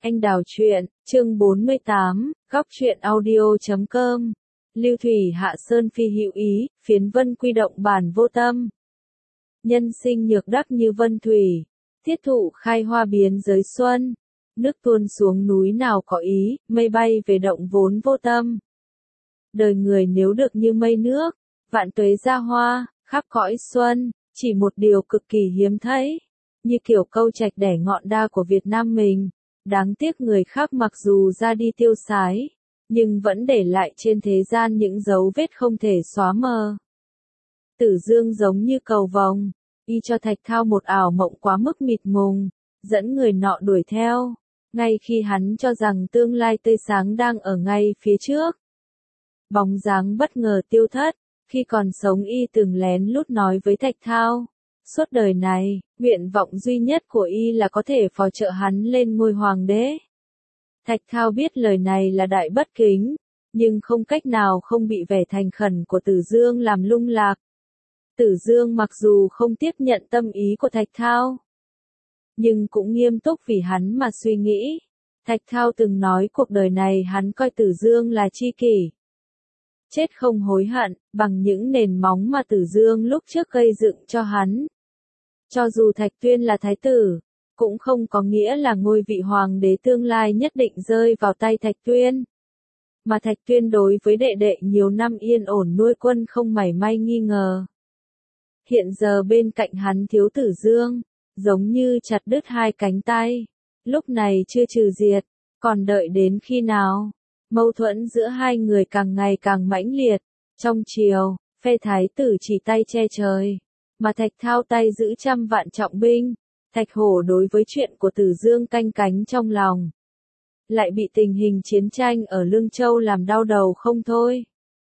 Anh đào truyện, chương 48, góc truyện audio.com. Lưu thủy hạ sơn phi hữu ý, phiến vân quy động bản vô tâm. Nhân sinh nhược đắc như vân thủy, thiết thụ khai hoa biến giới xuân. Nước tuôn xuống núi nào có ý, mây bay về động vốn vô tâm. Đời người nếu được như mây nước, vạn tuế ra hoa, khắp cõi xuân, chỉ một điều cực kỳ hiếm thấy. Như kiểu câu trạch đẻ ngọn đa của Việt Nam mình. Đáng tiếc người khác mặc dù ra đi tiêu sái, nhưng vẫn để lại trên thế gian những dấu vết không thể xóa mờ. Tử Dương giống như cầu vồng, y cho Thạch Thao một ảo mộng quá mức mịt mùng, dẫn người nọ đuổi theo, ngay khi hắn cho rằng tương lai tươi sáng đang ở ngay phía trước. Bóng dáng bất ngờ tiêu thất, khi còn sống y từng lén lút nói với Thạch Thao. Suốt đời này, nguyện vọng duy nhất của y là có thể phò trợ hắn lên ngôi hoàng đế. Thạch Thao biết lời này là đại bất kính, nhưng không cách nào không bị vẻ thành khẩn của Tử Dương làm lung lạc. Tử Dương mặc dù không tiếp nhận tâm ý của Thạch Thao, nhưng cũng nghiêm túc vì hắn mà suy nghĩ. Thạch Thao từng nói cuộc đời này hắn coi Tử Dương là tri kỷ. Chết không hối hận, bằng những nền móng mà Tử Dương lúc trước gây dựng cho hắn. Cho dù Thạch Tuyên là thái tử, cũng không có nghĩa là ngôi vị hoàng đế tương lai nhất định rơi vào tay Thạch Tuyên. Mà Thạch Tuyên đối với đệ đệ nhiều năm yên ổn nuôi quân không mảy may nghi ngờ. Hiện giờ bên cạnh hắn thiếu Tử Dương, giống như chặt đứt hai cánh tay. Lúc này chưa trừ diệt, còn đợi đến khi nào? Mâu thuẫn giữa hai người càng ngày càng mãnh liệt. Trong triều, phe thái tử chỉ tay che trời, mà Thạch Thao tay giữ trăm vạn trọng binh. Thạch Hổ đối với chuyện của Tử Dương canh cánh trong lòng, lại bị tình hình chiến tranh ở Lương Châu làm đau đầu không thôi.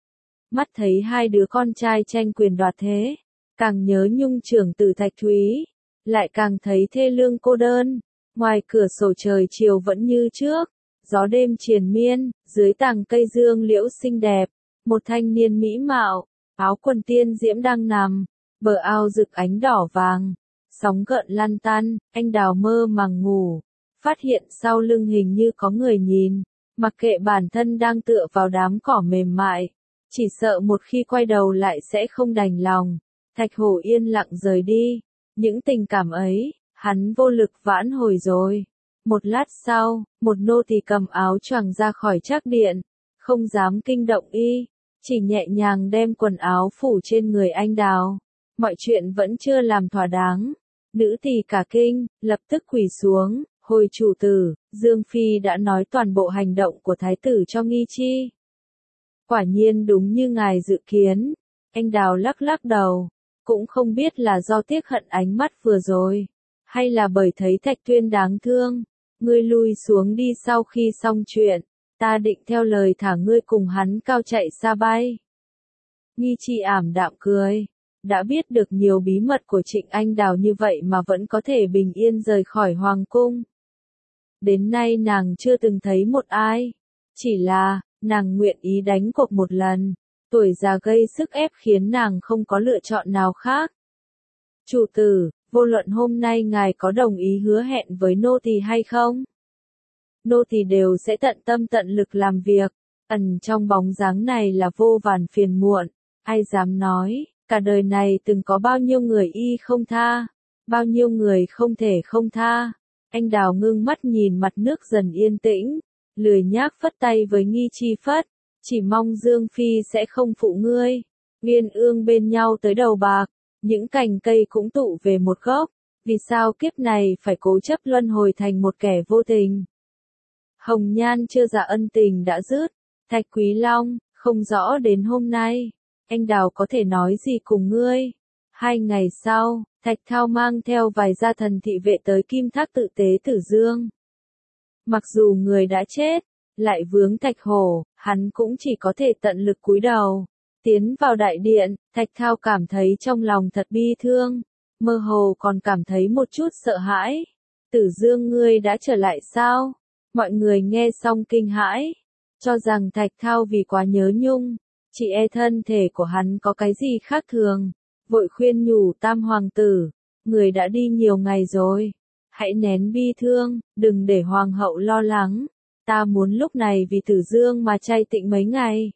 Mắt thấy hai đứa con trai tranh quyền đoạt thế, càng nhớ nhung trưởng tử Thạch Thúy, lại càng thấy thê lương cô đơn. Ngoài cửa sổ trời chiều vẫn như trước, gió đêm triền miên, dưới tàng cây dương liễu xinh đẹp, một thanh niên mỹ mạo, áo quần tiên diễm đang nằm, bờ ao rực ánh đỏ vàng, sóng gợn lăn tăn. Anh đào mơ màng ngủ, phát hiện sau lưng hình như có người nhìn, mặc kệ bản thân đang tựa vào đám cỏ mềm mại, chỉ sợ một khi quay đầu lại sẽ không đành lòng. Thạch Hổ yên lặng rời đi, những tình cảm ấy, hắn vô lực vãn hồi rồi. Một lát sau, một nô tỳ cầm áo choàng ra khỏi trác điện, không dám kinh động y, chỉ nhẹ nhàng đem quần áo phủ trên người anh đào. Mọi chuyện vẫn chưa làm thỏa đáng. Nữ tỳ cả kinh, lập tức quỳ xuống, hồi chủ tử, Dương Phi đã nói toàn bộ hành động của thái tử cho Nghi Chi. Quả nhiên đúng như ngài dự kiến. Anh đào lắc lắc đầu, cũng không biết là do tiếc hận ánh mắt vừa rồi, hay là bởi thấy Thạch Tuyên đáng thương. Ngươi lui xuống đi, sau khi xong chuyện, ta định theo lời thả ngươi cùng hắn cao chạy xa bay. Nghi Chi ảm đạm cười. Đã biết được nhiều bí mật của Trịnh Anh Đào như vậy mà vẫn có thể bình yên rời khỏi hoàng cung. Đến nay nàng chưa từng thấy một ai. Chỉ là, nàng nguyện ý đánh cuộc một lần. Tuổi già gây sức ép khiến nàng không có lựa chọn nào khác. Chủ tử, vô luận hôm nay ngài có đồng ý hứa hẹn với nô tỳ hay không? Nô tỳ đều sẽ tận tâm tận lực làm việc. Ẩn trong bóng dáng này là vô vàn phiền muộn. Ai dám nói, cả đời này từng có bao nhiêu người y không tha, bao nhiêu người không thể không tha. Anh đào ngưng mắt nhìn mặt nước dần yên tĩnh, lười nhác phất tay với Nghi Chi phất, chỉ mong Dương Phi sẽ không phụ ngươi. Uyên ương bên nhau tới đầu bạc, những cành cây cũng tụ về một gốc, vì sao kiếp này phải cố chấp luân hồi thành một kẻ vô tình. Hồng nhan chưa dạ ân tình đã dứt, Thạch Quý Long, không rõ đến hôm nay, anh đào có thể nói gì cùng ngươi. 2 ngày sau, Thạch Thao mang theo vài gia thần thị vệ tới Kim Thác tự tế Tử Dương. Mặc dù người đã chết, lại vướng Thạch Hổ, hắn cũng chỉ có thể tận lực cúi đầu. Tiến vào đại điện, Thạch Thao cảm thấy trong lòng thật bi thương, mơ hồ còn cảm thấy một chút sợ hãi. Tử Dương, ngươi đã trở lại sao? Mọi người nghe xong kinh hãi, cho rằng Thạch Thao vì quá nhớ nhung, chỉ e thân thể của hắn có cái gì khác thường, vội khuyên nhủ Tam hoàng tử, người đã đi nhiều ngày rồi, Hãy nén bi thương, đừng để hoàng hậu lo lắng. Ta muốn lúc này vì Tử Dương mà chay tịnh mấy ngày.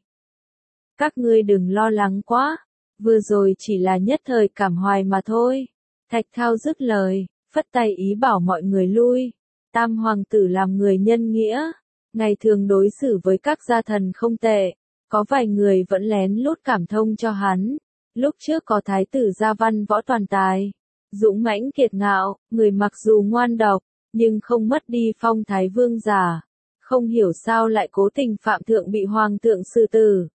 Các ngươi đừng lo lắng quá, vừa rồi chỉ là nhất thời cảm hoài mà thôi. Thạch Thao dứt lời, phất tay ý bảo mọi người lui. Tam hoàng tử làm người nhân nghĩa, ngày thường đối xử với các gia thần không tệ, có vài người vẫn lén lút cảm thông cho hắn. Lúc trước có thái tử Gia Văn võ toàn tài, dũng mãnh kiệt ngạo, người mặc dù ngoan độc, nhưng không mất đi phong thái vương giả. Không hiểu sao lại cố tình phạm thượng bị hoàng thượng xử tử.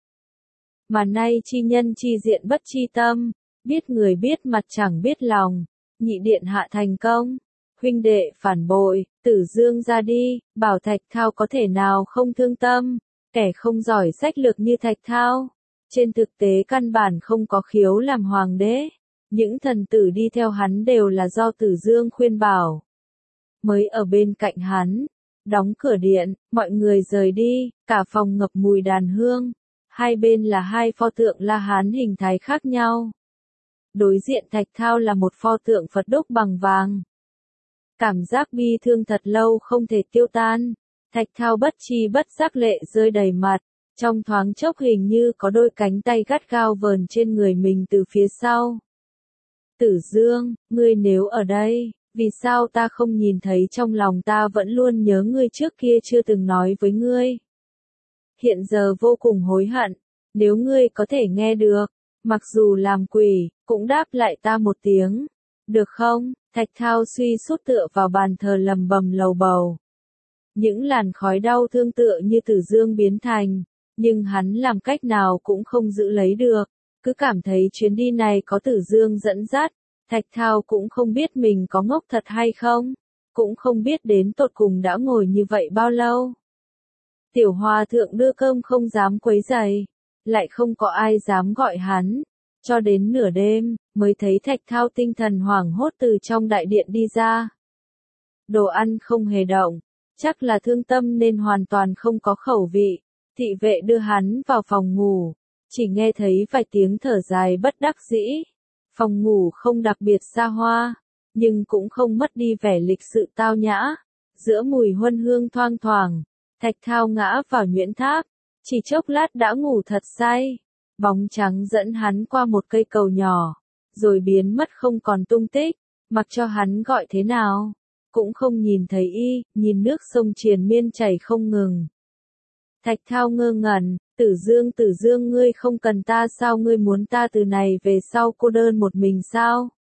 Mà nay chi nhân chi diện bất chi tâm, biết người biết mặt chẳng biết lòng, nhị điện hạ thành công, huynh đệ phản bội, Tử Dương ra đi, bảo Thạch Thao có thể nào không thương tâm, kẻ không giỏi sách lược như Thạch Thao. Trên thực tế căn bản không có khiếu làm hoàng đế, những thần tử đi theo hắn đều là do Tử Dương khuyên bảo. Mới ở bên cạnh hắn, đóng cửa điện, mọi người rời đi, cả phòng ngập mùi đàn hương. Hai bên là hai pho tượng La Hán hình thái khác nhau. Đối diện Thạch Thao là một pho tượng Phật đúc bằng vàng. Cảm giác bi thương thật lâu không thể tiêu tan. Thạch Thao bất chi bất giác lệ rơi đầy mặt, trong thoáng chốc hình như có đôi cánh tay gắt gao vờn trên người mình từ phía sau. Tử Dương, ngươi nếu ở đây, vì sao ta không nhìn thấy trong lòng ta vẫn luôn nhớ ngươi trước kia chưa từng nói với ngươi. Hiện giờ vô cùng hối hận, nếu ngươi có thể nghe được, mặc dù làm quỷ, cũng đáp lại ta một tiếng, được không? Thạch Thao suy sút tựa vào bàn thờ lầm bầm lầu bầu. Những làn khói đau thương tựa như Tử Dương biến thành, nhưng hắn làm cách nào cũng không giữ lấy được, cứ cảm thấy chuyến đi này có Tử Dương dẫn dắt. Thạch Thao cũng không biết mình có ngốc thật hay không, cũng không biết đến tột cùng đã ngồi như vậy bao lâu. Tiểu Hòa thượng đưa cơm không dám quấy rầy, lại không có ai dám gọi hắn, cho đến nửa đêm, mới thấy Thạch Thao tinh thần hoảng hốt từ trong đại điện đi ra. Đồ ăn không hề động, chắc là thương tâm nên hoàn toàn không có khẩu vị, thị vệ đưa hắn vào phòng ngủ, chỉ nghe thấy vài tiếng thở dài bất đắc dĩ. Phòng ngủ không đặc biệt xa hoa, nhưng cũng không mất đi vẻ lịch sự tao nhã, giữa mùi huân hương thoang thoảng. Thạch Thao ngã vào nhuyễn tháp, chỉ chốc lát đã ngủ thật say, bóng trắng dẫn hắn qua một cây cầu nhỏ, rồi biến mất không còn tung tích, mặc cho hắn gọi thế nào, cũng không nhìn thấy y, nhìn nước sông triền miên chảy không ngừng. Thạch Thao ngơ ngẩn, Tử Dương ngươi không cần ta sao, ngươi muốn ta từ này về sau cô đơn một mình sao?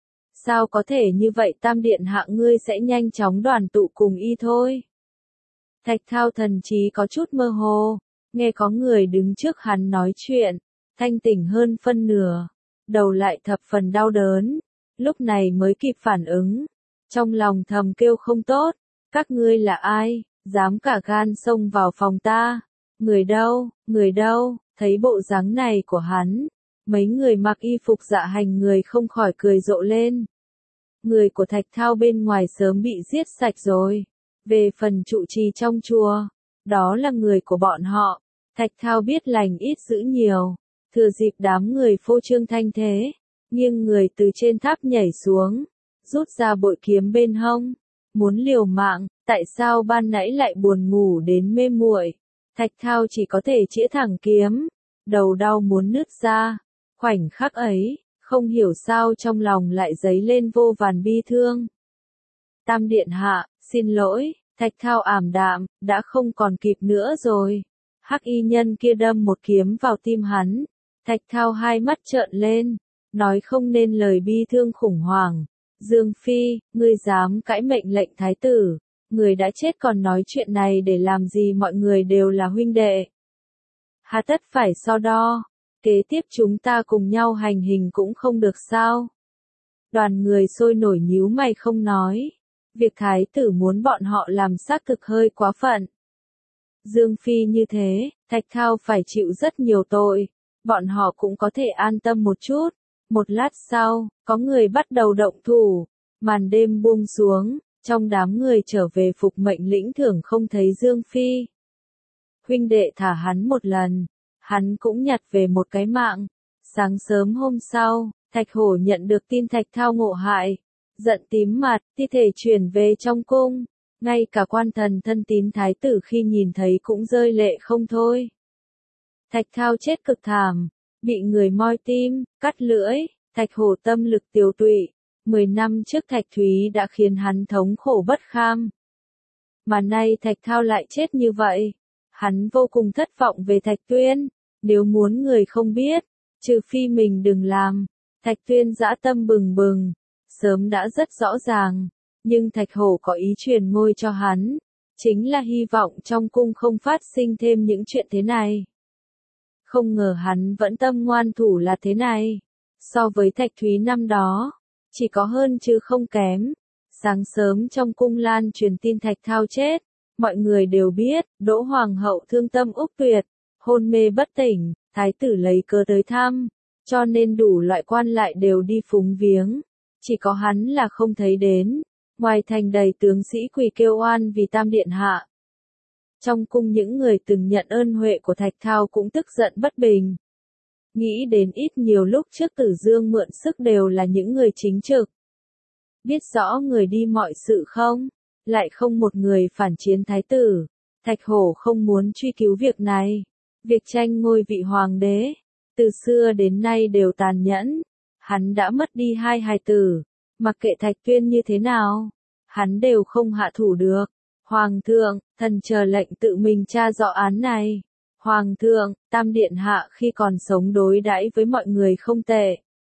Sao có thể như vậy, Tam điện hạ ngươi sẽ nhanh chóng đoàn tụ cùng y thôi. Thạch Thao thần trí có chút mơ hồ, nghe có người đứng trước hắn nói chuyện, thanh tỉnh hơn phân nửa, đầu lại thập phần đau đớn, lúc này mới kịp phản ứng, trong lòng thầm kêu không tốt, các ngươi là ai, dám cả gan xông vào phòng ta, người đâu, thấy bộ dáng này của hắn, mấy người mặc y phục dạ hành người không khỏi cười rộ lên. Người của Thạch Thao bên ngoài sớm bị giết sạch rồi. Về phần trụ trì trong chùa, đó là người của bọn họ. Thạch Thao biết lành ít giữ nhiều, thừa dịp đám người phô trương thanh thế, nghiêng người từ trên tháp nhảy xuống, rút ra bội kiếm bên hông, muốn liều mạng. Tại sao ban nãy lại buồn ngủ đến mê muội? Thạch Thao chỉ có thể chĩa thẳng kiếm, đầu đau muốn nứt ra. Khoảnh khắc ấy, không hiểu sao trong lòng lại dấy lên vô vàn bi thương. Tam điện hạ, xin lỗi, Thạch Thao ảm đạm, đã không còn kịp nữa rồi. Hắc y nhân kia đâm một kiếm vào tim hắn. Thạch Thao hai mắt trợn lên, nói không nên lời bi thương khủng hoảng. Dương Phi, ngươi dám cãi mệnh lệnh thái tử, người đã chết còn nói chuyện này để làm gì, mọi người đều là huynh đệ. Hà tất phải so đo, kế tiếp chúng ta cùng nhau hành hình cũng không được sao. Đoàn người sôi nổi nhíu mày không nói. Việc thái tử muốn bọn họ làm xác thực hơi quá phận. Dương Phi như thế, Thạch Thao phải chịu rất nhiều tội, bọn họ cũng có thể an tâm một chút. Một lát sau, có người bắt đầu động thủ, màn đêm buông xuống, trong đám người trở về phục mệnh lĩnh thưởng không thấy Dương Phi. Huynh đệ thả hắn một lần, hắn cũng nhặt về một cái mạng. Sáng sớm hôm sau, Thạch Hổ nhận được tin Thạch Thao ngộ hại. Giận tím mặt, thi thể chuyển về trong cung. Ngay cả quan thần thân tín thái tử khi nhìn thấy cũng rơi lệ không thôi. Thạch Thao chết cực thảm, bị người moi tim, cắt lưỡi, Thạch Hổ tâm lực tiều tụy. 10 năm trước Thạch Thúy đã khiến hắn thống khổ bất kham. Mà nay Thạch Thao lại chết như vậy. Hắn vô cùng thất vọng về Thạch Tuyên. Nếu muốn người không biết, trừ phi mình đừng làm. Thạch Tuyên dã tâm bừng bừng, sớm đã rất rõ ràng. Nhưng Thạch Hổ có ý truyền ngôi cho hắn. Chính là hy vọng trong cung không phát sinh thêm những chuyện thế này. Không ngờ hắn vẫn tâm ngoan thủ là thế này. So với Thạch Thúy năm đó, chỉ có hơn chứ không kém. Sáng sớm trong cung lan truyền tin Thạch Thao chết. Mọi người đều biết, Đỗ Hoàng hậu thương tâm úc tuyệt, hôn mê bất tỉnh, thái tử lấy cớ tới thăm, cho nên đủ loại quan lại đều đi phúng viếng. Chỉ có hắn là không thấy đến, ngoài thành đầy tướng sĩ quỳ kêu oan vì Tam Điện Hạ. Trong cung những người từng nhận ơn huệ của Thạch Thao cũng tức giận bất bình. Nghĩ đến ít nhiều lúc trước Tử Dương mượn sức đều là những người chính trực. Biết rõ người đi mọi sự không? Lại không một người phản chiến thái tử. Thạch Hổ không muốn truy cứu việc này. Việc tranh ngôi vị hoàng đế, từ xưa đến nay đều tàn nhẫn. Hắn đã mất đi 2 hài tử, mặc kệ Thạch Tuyên như thế nào, hắn đều không hạ thủ được. Hoàng thượng, thần chờ lệnh tự mình tra rõ án này. Hoàng thượng, Tam Điện Hạ khi còn sống đối đãi với mọi người không tệ.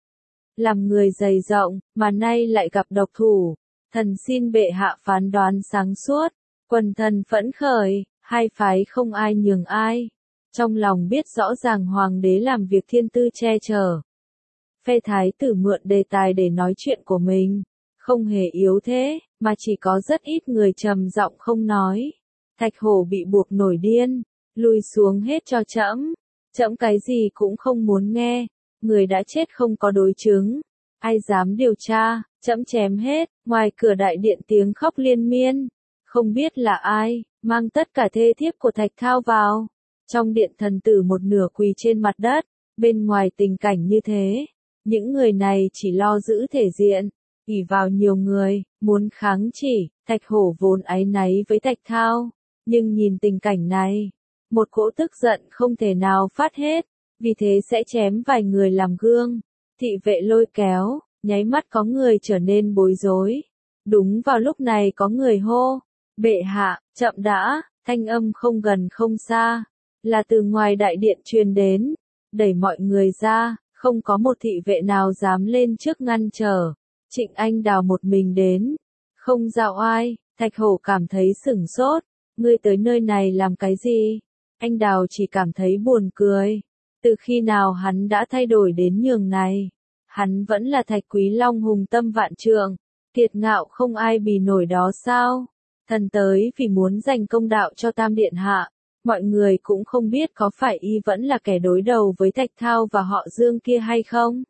Làm người dày rộng, mà nay lại gặp độc thủ. Thần xin bệ hạ phán đoán sáng suốt. Quần thần phẫn khởi, hai phái không ai nhường ai. Trong lòng biết rõ ràng hoàng đế làm việc thiên tư che chở. Phe thái tử mượn đề tài để nói chuyện của mình. Không hề yếu thế, mà chỉ có rất ít người trầm giọng không nói. Thạch Hổ bị buộc nổi điên, lùi xuống hết cho trẫm. Trẫm cái gì cũng không muốn nghe. Người đã chết không có đối chứng. Ai dám điều tra, trẫm chém hết. Ngoài cửa đại điện tiếng khóc liên miên. Không biết là ai, mang tất cả thê thiếp của Thạch Thao vào. Trong điện thần tử một nửa quỳ trên mặt đất. Bên ngoài tình cảnh như thế, những người này chỉ lo giữ thể diện, ỷ vào nhiều người, muốn kháng chỉ. Thạch Hổ vốn áy náy với Thạch Thao, nhưng nhìn tình cảnh này, một cỗ tức giận không thể nào phát hết, vì thế sẽ chém vài người làm gương. Thị vệ lôi kéo, nháy mắt có người trở nên bối rối. Đúng vào lúc này có người hô, bệ hạ, chậm đã. Thanh âm không gần không xa, là từ ngoài đại điện truyền đến. Đẩy mọi người ra, không có một thị vệ nào dám lên trước ngăn trở. Trịnh Anh Đào một mình đến, không giao ai. Thạch Hổ cảm thấy sửng sốt. Ngươi tới nơi này làm cái gì? Anh Đào chỉ cảm thấy buồn cười. Từ khi nào hắn đã thay đổi đến nhường này? Hắn vẫn là Thạch Quý Long hùng tâm vạn trượng, kiệt ngạo không ai bì nổi đó sao? Thần tới vì muốn giành công đạo cho Tam Điện Hạ. Mọi người cũng không biết có phải y vẫn là kẻ đối đầu với Thạch Thao và họ Dương kia hay không?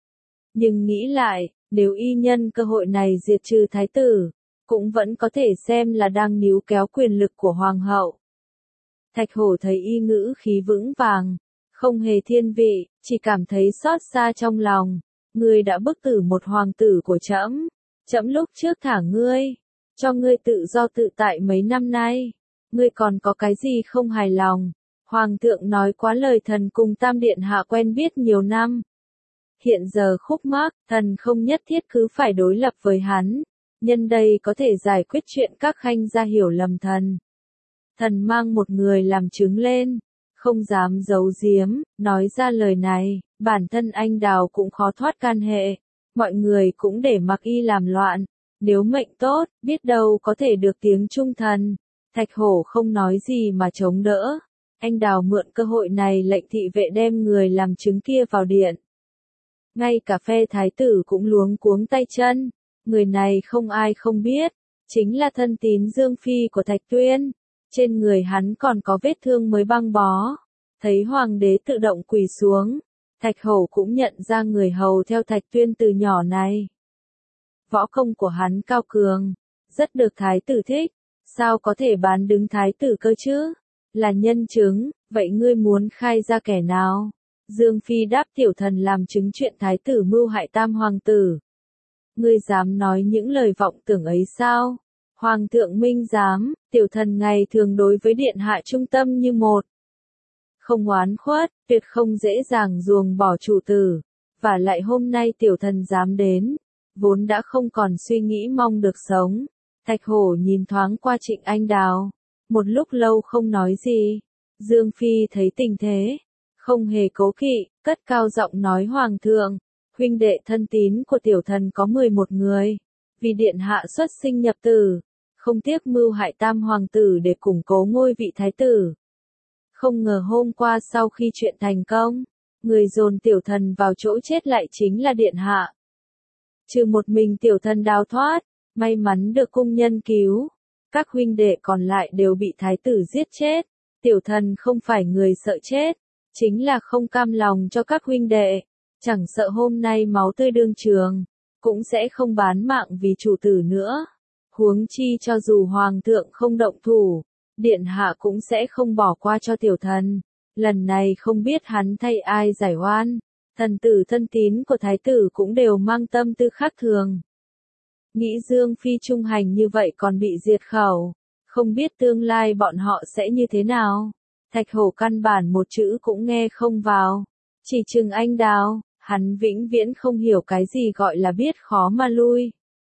Nhưng nghĩ lại, nếu y nhân cơ hội này diệt trừ thái tử, cũng vẫn có thể xem là đang níu kéo quyền lực của hoàng hậu. Thạch Hổ thấy y ngữ khí vững vàng, không hề thiên vị, chỉ cảm thấy xót xa trong lòng. Ngươi đã bức tử một hoàng tử của trẫm, trẫm lúc trước thả ngươi, cho ngươi tự do tự tại mấy năm nay. Ngươi còn có cái gì không hài lòng? Hoàng thượng nói quá lời, thần cùng Tam Điện Hạ quen biết nhiều năm. Hiện giờ khúc mắc, thần không nhất thiết cứ phải đối lập với hắn. Nhân đây có thể giải quyết chuyện các khanh gia hiểu lầm thần. Thần mang một người làm chứng lên, không dám giấu giếm, nói ra lời này, bản thân anh Đào cũng khó thoát can hệ. Mọi người cũng để mặc y làm loạn. Nếu mệnh tốt, biết đâu có thể được tiếng trung thần. Thạch Hổ không nói gì mà chống đỡ. Anh Đào mượn cơ hội này lệnh thị vệ đem người làm chứng kia vào điện. Ngay cả phe thái tử cũng luống cuống tay chân. Người này không ai không biết, chính là thân tín Dương Phi của Thạch Tuyên. Trên người hắn còn có vết thương mới băng bó. Thấy hoàng đế tự động quỳ xuống, Thạch Hổ cũng nhận ra người hầu theo Thạch Tuyên từ nhỏ này. Võ công của hắn cao cường, rất được thái tử thích. Sao có thể bán đứng thái tử cơ chứ? Là nhân chứng, vậy ngươi muốn khai ra kẻ nào? Dương Phi đáp, tiểu thần làm chứng chuyện thái tử mưu hại tam hoàng tử. Ngươi dám nói những lời vọng tưởng ấy sao? Hoàng thượng minh giám, tiểu thần ngày thường đối với điện hạ trung tâm như một. Không oán khuất, tuyệt không dễ dàng ruồng bỏ chủ tử. Và lại hôm nay tiểu thần dám đến, vốn đã không còn suy nghĩ mong được sống. Thạch Hổ nhìn thoáng qua Trịnh Anh Đào, một lúc lâu không nói gì. Dương Phi thấy tình thế, không hề cố kỵ, cất cao giọng nói Hoàng thượng, huynh đệ thân tín của tiểu thần có 11 người, vì điện hạ xuất sinh nhập tử, không tiếc mưu hại tam hoàng tử để củng cố ngôi vị thái tử. Không ngờ hôm qua sau khi chuyện thành công, người dồn tiểu thần vào chỗ chết lại chính là điện hạ. Trừ một mình tiểu thần đào thoát, may mắn được cung nhân cứu, các huynh đệ còn lại đều bị thái tử giết chết. Tiểu thần không phải người sợ chết, chính là không cam lòng cho các huynh đệ, chẳng sợ hôm nay máu tươi đương trường, cũng sẽ không bán mạng vì chủ tử nữa. Huống chi cho dù hoàng thượng không động thủ, điện hạ cũng sẽ không bỏ qua cho tiểu thần. Lần này không biết hắn thay ai giải oan, thần tử thân tín của thái tử cũng đều mang tâm tư khác thường. Nghĩ Dương Phi trung hành như vậy còn bị diệt khẩu, không biết tương lai bọn họ sẽ như thế nào. Thạch Hổ căn bản một chữ cũng nghe không vào, chỉ Trừng Anh Đào, hắn vĩnh viễn không hiểu cái gì gọi là biết khó mà lui.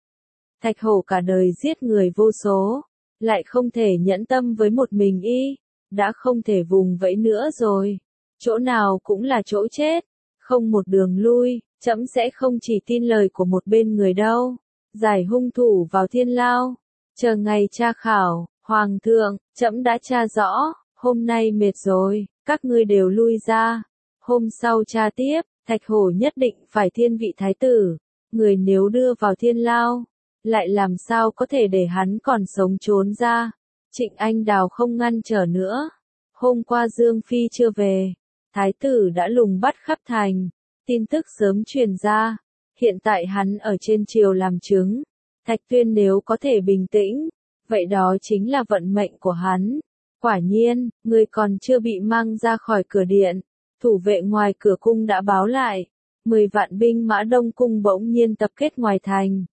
Thạch Hổ cả đời giết người vô số, lại không thể nhẫn tâm với một mình y, đã không thể vùng vẫy nữa rồi. Chỗ nào cũng là chỗ chết, không một đường lui, trẫm sẽ không chỉ tin lời của một bên người đâu. Giải hung thủ vào thiên lao, chờ ngày tra khảo, hoàng thượng, trẫm đã tra rõ, hôm nay mệt rồi, các ngươi đều lui ra. Hôm sau tra tiếp, Thạch Hổ nhất định phải thiên vị thái tử, người nếu đưa vào thiên lao, lại làm sao có thể để hắn còn sống trốn ra. Trịnh Anh Đào không ngăn trở nữa. Hôm qua Dương Phi chưa về, thái tử đã lùng bắt khắp thành, tin tức sớm truyền ra. Hiện tại hắn ở trên triều làm chứng, Thạch Tuyên nếu có thể bình tĩnh, vậy đó chính là vận mệnh của hắn. Quả nhiên, người còn chưa bị mang ra khỏi cửa điện, thủ vệ ngoài cửa cung đã báo lại, 10 vạn binh mã Đông Cung bỗng nhiên tập kết ngoài thành.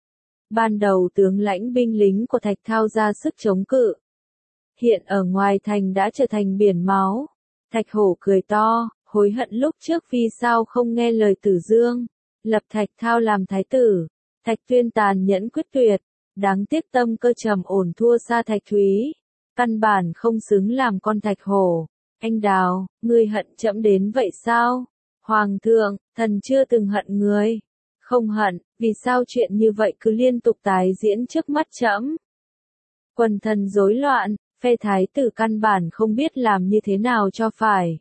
Ban đầu tướng lãnh binh lính của Thạch Thao ra sức chống cự. Hiện ở ngoài thành đã trở thành biển máu. Thạch Hổ cười to, hối hận lúc trước vì sao không nghe lời Tử Dương, lập Thạch Thao làm thái tử. Thạch Tuyên tàn nhẫn quyết tuyệt, đáng tiếc tâm cơ trầm ổn thua xa Thạch Thúy, căn bản không xứng làm con Thạch Hổ. Anh Đào, ngươi hận trẫm đến vậy sao? Hoàng thượng, thần chưa từng hận người. Không hận, vì sao chuyện như vậy cứ liên tục tái diễn trước mắt trẫm? Quần thần rối loạn, phe thái tử căn bản không biết làm như thế nào cho phải.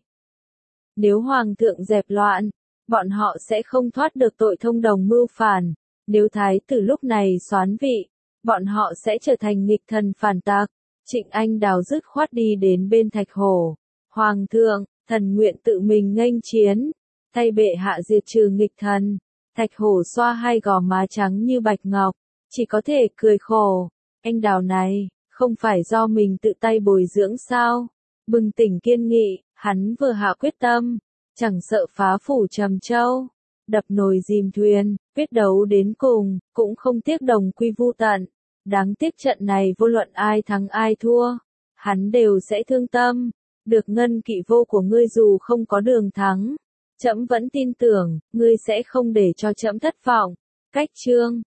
Nếu hoàng thượng dẹp loạn, bọn họ sẽ không thoát được tội thông đồng mưu phản. Nếu thái tử lúc này soán vị, bọn họ sẽ trở thành nghịch thần phản tặc. Trịnh Anh Đào dứt khoát đi đến bên Thạch Hổ. Hoàng thượng, thần nguyện tự mình nghênh chiến, thay bệ hạ diệt trừ nghịch thần. Thạch Hổ xoa hai gò má trắng như bạch ngọc, chỉ có thể cười khổ. Anh Đào này, không phải do mình tự tay bồi dưỡng sao? Bừng tỉnh kiên nghị, hắn vừa hạ quyết tâm, chẳng sợ phá phủ Trầm Châu, đập nồi dìm thuyền, quyết đấu đến cùng, cũng không tiếc đồng quy vu tận. Đáng tiếc trận này vô luận ai thắng ai thua, hắn đều sẽ thương tâm. Được ngân kỵ vô của ngươi dù không có đường thắng, trẫm vẫn tin tưởng, ngươi sẽ không để cho trẫm thất vọng. Cách chương